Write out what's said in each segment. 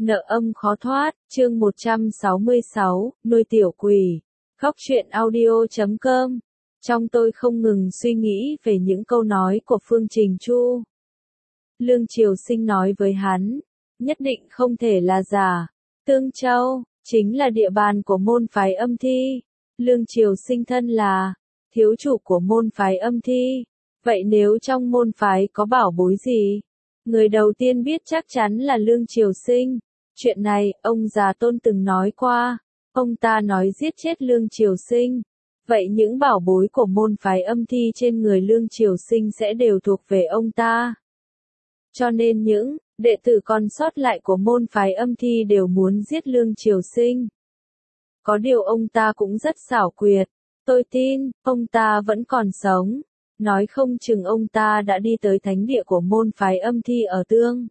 Nợ âm khó thoát, chương 166, nuôi tiểu quỷ. Khóc chuyện audio.com. Trong tôi không ngừng suy nghĩ về những câu nói của Phương Trình Chu. Lương Triều Sinh nói với hắn, nhất định không thể là giả. Tương Châu, chính là địa bàn của môn phái âm thi. Lương Triều Sinh thân là thiếu chủ của môn phái âm thi. Vậy nếu trong môn phái có bảo bối gì? Người đầu tiên biết chắc chắn là Lương Triều Sinh. Chuyện này, ông già Tôn từng nói qua. Ông ta nói giết chết Lương Triều Sinh. Vậy những bảo bối của môn phái âm thi trên người Lương Triều Sinh sẽ đều thuộc về ông ta. Cho nên những đệ tử còn sót lại của môn phái âm thi đều muốn giết Lương Triều Sinh. Có điều ông ta cũng rất xảo quyệt. Tôi tin, ông ta vẫn còn sống. Nói không chừng ông ta đã đi tới thánh địa của môn phái âm thi ở Tương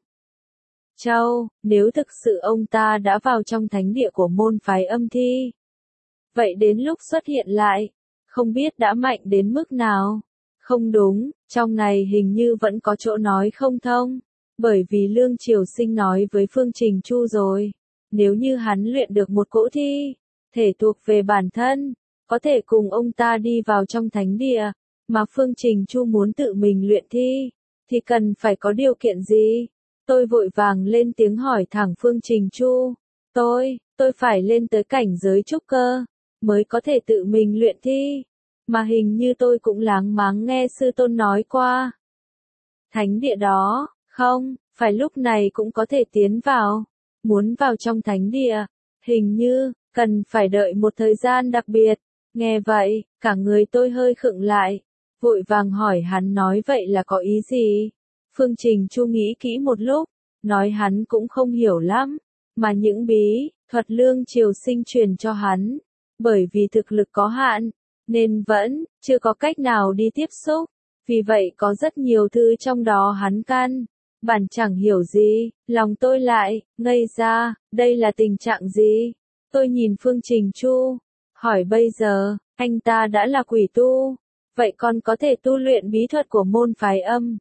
Châu, nếu thực sự ông ta đã vào trong thánh địa của môn phái âm thi. Vậy đến lúc xuất hiện lại, không biết đã mạnh đến mức nào. Không đúng, trong này hình như vẫn có chỗ nói không thông. Bởi vì Lương Triều Sinh nói với Phương Trình Chu rồi. Nếu như hắn luyện được một cỗ thi, thể thuộc về bản thân, có thể cùng ông ta đi vào trong thánh địa, mà Phương Trình Chu muốn tự mình luyện thi, thì cần phải có điều kiện gì? Tôi vội vàng lên tiếng hỏi thẳng Phương Trình Chu. Tôi phải lên tới cảnh giới trúc cơ, mới có thể tự mình luyện thi. Mà hình như tôi cũng láng máng nghe sư tôn nói qua. Thánh địa đó, không, phải lúc này cũng có thể tiến vào. Muốn vào trong thánh địa, hình như, cần phải đợi một thời gian đặc biệt. Nghe vậy, cả người tôi hơi khựng lại. Vội vàng hỏi hắn nói vậy là có ý gì? Phương Trình Chu nghĩ kỹ một lúc, nói hắn cũng không hiểu lắm, mà những bí thuật Lương Triều Sinh truyền cho hắn, bởi vì thực lực có hạn, nên vẫn chưa có cách nào đi tiếp xúc, vì vậy có rất nhiều thứ trong đó hắn căn bản chẳng hiểu gì. Lòng tôi lại ngây ra, đây là tình trạng gì? Tôi nhìn Phương Trình Chu, hỏi bây giờ, anh ta đã là quỷ tu, vậy còn có thể tu luyện bí thuật của môn phái âm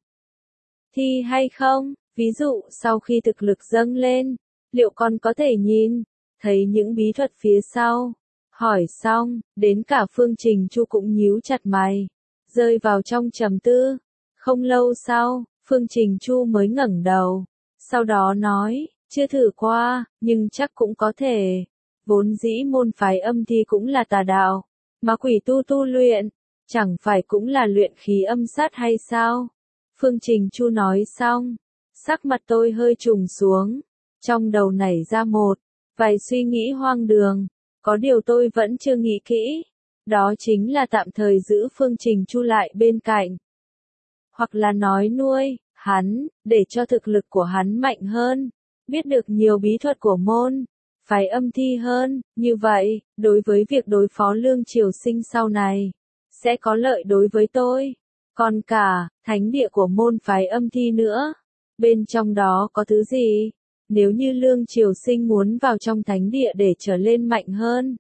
thi hay không? Ví dụ sau khi thực lực dâng lên, liệu con có thể nhìn thấy những bí thuật phía sau? Hỏi xong, đến cả Phương Trình Chu cũng nhíu chặt mày, rơi vào trong trầm tư. Không lâu sau, Phương Trình Chu mới ngẩng đầu, sau đó nói, chưa thử qua, nhưng chắc cũng có thể. Vốn dĩ môn phái âm thi cũng là tà đạo, mà quỷ tu luyện, chẳng phải cũng là luyện khí âm sát hay sao? Phương Trình Chu nói xong, sắc mặt tôi hơi trùng xuống, trong đầu nảy ra một vài suy nghĩ hoang đường, có điều tôi vẫn chưa nghĩ kỹ, đó chính là tạm thời giữ Phương Trình Chu lại bên cạnh, hoặc là nói nuôi hắn, để cho thực lực của hắn mạnh hơn, biết được nhiều bí thuật của môn phái âm thi hơn, như vậy, đối với việc đối phó Lương Triều Sinh sau này, sẽ có lợi đối với tôi. Còn cả, thánh địa của môn phái âm thi nữa, bên trong đó có thứ gì? Nếu như Lương Triều Sinh muốn vào trong thánh địa để trở lên mạnh hơn,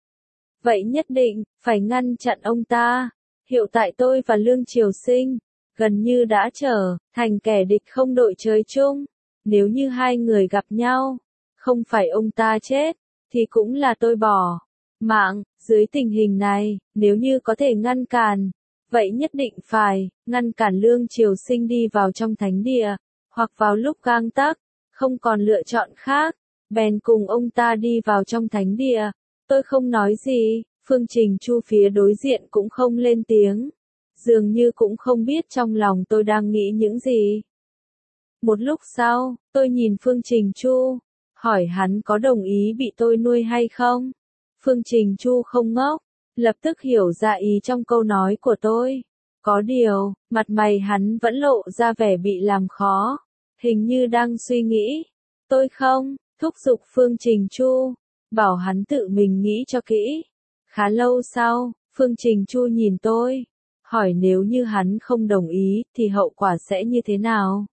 vậy nhất định phải ngăn chặn ông ta. Hiện tại tôi và Lương Triều Sinh gần như đã trở thành kẻ địch không đội trời chung. Nếu như hai người gặp nhau, không phải ông ta chết, thì cũng là tôi bỏ mạng. Dưới tình hình này, nếu như có thể ngăn cản, vậy nhất định phải ngăn cản Lương Triều Sinh đi vào trong thánh địa, hoặc vào lúc gang tắc, không còn lựa chọn khác, bèn cùng ông ta đi vào trong thánh địa. Tôi không nói gì, Phương Trình Chu phía đối diện cũng không lên tiếng, dường như cũng không biết trong lòng tôi đang nghĩ những gì. Một lúc sau, tôi nhìn Phương Trình Chu, hỏi hắn có đồng ý bị tôi nuôi hay không. Phương Trình Chu không ngốc, lập tức hiểu ra ý trong câu nói của tôi. Có điều, mặt mày hắn vẫn lộ ra vẻ bị làm khó, hình như đang suy nghĩ. Tôi không thúc giục Phương Trình Chu, bảo hắn tự mình nghĩ cho kỹ. Khá lâu sau, Phương Trình Chu nhìn tôi, hỏi nếu như hắn không đồng ý thì hậu quả sẽ như thế nào?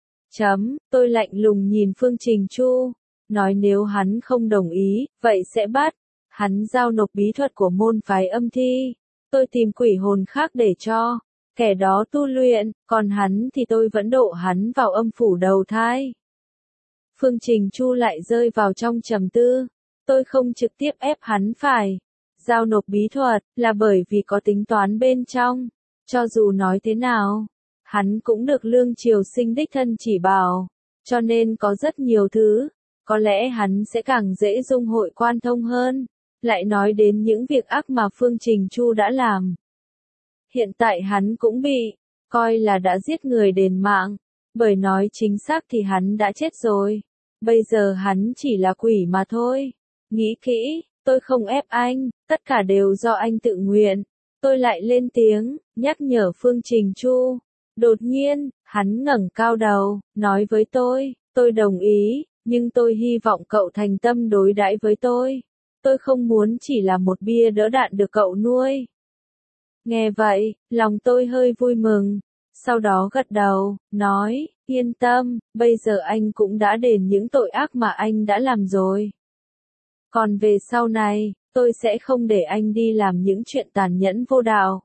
Tôi lạnh lùng nhìn Phương Trình Chu, nói nếu hắn không đồng ý, vậy sẽ bắt hắn giao nộp bí thuật của môn phái âm thi. Tôi tìm quỷ hồn khác để cho kẻ đó tu luyện, còn hắn thì tôi vẫn độ hắn vào âm phủ đầu thai. Phương Trình Chu lại rơi vào trong trầm tư. Tôi không trực tiếp ép hắn phải giao nộp bí thuật, là bởi vì có tính toán bên trong. Cho dù nói thế nào, hắn cũng được Lương Triều Sinh đích thân chỉ bảo. Cho nên có rất nhiều thứ, có lẽ hắn sẽ càng dễ dung hội quan thông hơn. Lại nói đến những việc ác mà Phương Trình Chu đã làm. Hiện tại hắn cũng bị coi là đã giết người đền mạng, bởi nói chính xác thì hắn đã chết rồi. Bây giờ hắn chỉ là quỷ mà thôi. Nghĩ kỹ, tôi không ép anh, tất cả đều do anh tự nguyện. Tôi lại lên tiếng, nhắc nhở Phương Trình Chu. Đột nhiên, hắn ngẩng cao đầu, nói với tôi đồng ý, nhưng tôi hy vọng cậu thành tâm đối đãi với tôi. Tôi không muốn chỉ là một bia đỡ đạn được cậu nuôi. Nghe vậy, lòng tôi hơi vui mừng. Sau đó gật đầu, nói, yên tâm, bây giờ anh cũng đã đền những tội ác mà anh đã làm rồi. Còn về sau này, tôi sẽ không để anh đi làm những chuyện tàn nhẫn vô đạo.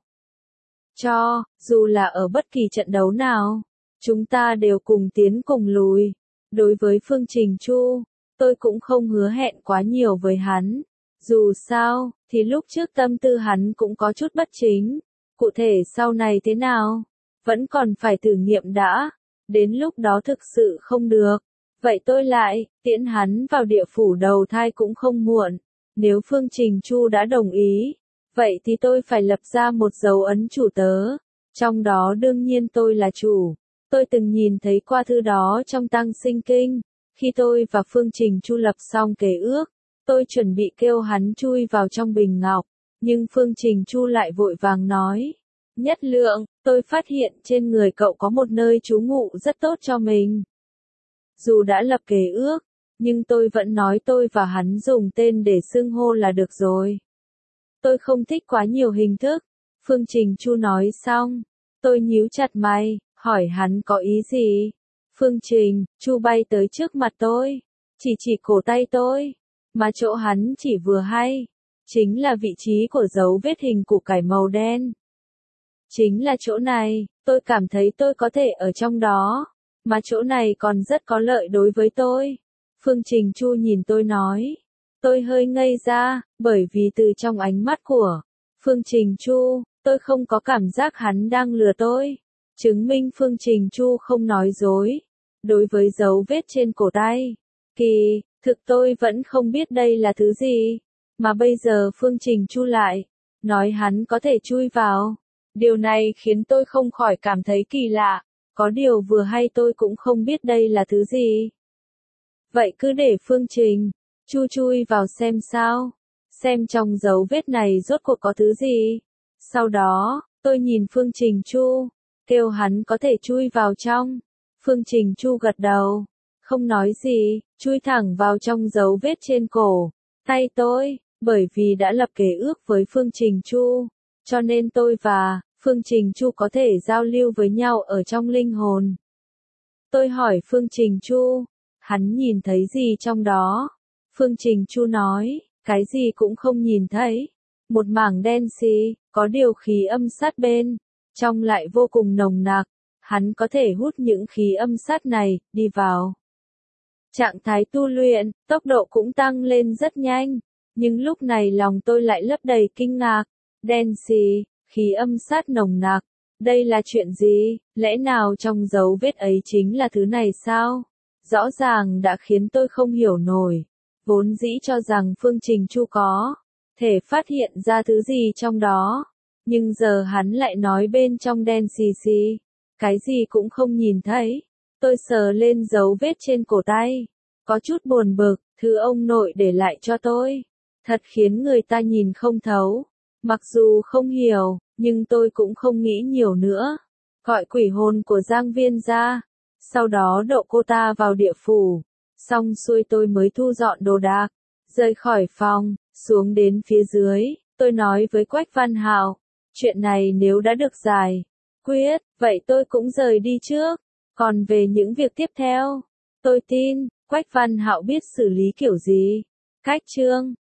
Dù là ở bất kỳ trận đấu nào, chúng ta đều cùng tiến cùng lùi. Đối với Phương Trình Chu, tôi cũng không hứa hẹn quá nhiều với hắn. Dù sao, thì lúc trước tâm tư hắn cũng có chút bất chính. Cụ thể sau này thế nào? Vẫn còn phải thử nghiệm đã. Đến lúc đó thực sự không được. Vậy tôi lại, tiễn hắn vào địa phủ đầu thai cũng không muộn. Nếu Phương Trình Chu đã đồng ý, vậy thì tôi phải lập ra một dấu ấn chủ tớ. Trong đó đương nhiên tôi là chủ. Tôi từng nhìn thấy qua thư đó trong Tăng Sinh Kinh. Khi tôi và Phương Trình Chu lập xong kế ước, tôi chuẩn bị kêu hắn chui vào trong bình ngọc. Nhưng Phương Trình Chu lại vội vàng nói. Nhất Lượng, tôi phát hiện trên người cậu có một nơi trú ngụ rất tốt cho mình. Dù đã lập kế ước, nhưng tôi vẫn nói tôi và hắn dùng tên để xưng hô là được rồi. Tôi không thích quá nhiều hình thức. Phương Trình Chu nói xong, tôi nhíu chặt mày, hỏi hắn có ý gì. Phương Trình Chu bay tới trước mặt tôi, chỉ cổ tay tôi, mà chỗ hắn chỉ vừa hay, chính là vị trí của dấu vết hình củ cải màu đen. Chính là chỗ này, tôi cảm thấy tôi có thể ở trong đó, mà chỗ này còn rất có lợi đối với tôi. Phương Trình Chu nhìn tôi nói. Tôi hơi ngây ra, bởi vì từ trong ánh mắt của Phương Trình Chu, tôi không có cảm giác hắn đang lừa tôi. Chứng minh Phương Trình Chu không nói dối. Đối với dấu vết trên cổ tay, kỳ thực tôi vẫn không biết đây là thứ gì. Mà bây giờ Phương Trình Chu lại nói hắn có thể chui vào. Điều này khiến tôi không khỏi cảm thấy kỳ lạ. Có điều vừa hay tôi cũng không biết đây là thứ gì. Vậy cứ để Phương Trình Chu chui vào xem sao. Xem trong dấu vết này rốt cuộc có thứ gì. Sau đó, tôi nhìn Phương Trình Chu, kêu hắn có thể chui vào trong. Phương Trình Chu gật đầu, không nói gì, chui thẳng vào trong dấu vết trên cổ tay tôi. Bởi vì đã lập kế ước với Phương Trình Chu, cho nên tôi và Phương Trình Chu có thể giao lưu với nhau ở trong linh hồn. Tôi hỏi Phương Trình Chu, hắn nhìn thấy gì trong đó? Phương Trình Chu nói, cái gì cũng không nhìn thấy. Một mảng đen xì, có điều khí âm sát bên trong lại vô cùng nồng nặc. Hắn có thể hút những khí âm sát này đi vào trạng thái tu luyện, tốc độ cũng tăng lên rất nhanh. Nhưng lúc này lòng tôi lại lấp đầy kinh ngạc. Đen xì, khí âm sát nồng nặc. Đây là chuyện gì? Lẽ nào trong dấu vết ấy chính là thứ này sao? Rõ ràng đã khiến tôi không hiểu nổi. Vốn dĩ cho rằng Phương Trình Chu có thể phát hiện ra thứ gì trong đó. Nhưng giờ hắn lại nói bên trong đen xì xì. Cái gì cũng không nhìn thấy. Tôi sờ lên dấu vết trên cổ tay. Có chút buồn bực, thứ ông nội để lại cho tôi. Thật khiến người ta nhìn không thấu. Mặc dù không hiểu, nhưng tôi cũng không nghĩ nhiều nữa. Gọi quỷ hồn của Giang Viên ra. Sau đó độ cô ta vào địa phủ. Xong xuôi tôi mới thu dọn đồ đạc. Rời khỏi phòng, xuống đến phía dưới. Tôi nói với Quách Văn Hạo. Chuyện này nếu đã được giải quyết, vậy tôi cũng rời đi trước. Còn về những việc tiếp theo, tôi tin Quách Văn Hạo biết xử lý kiểu gì. Cách chương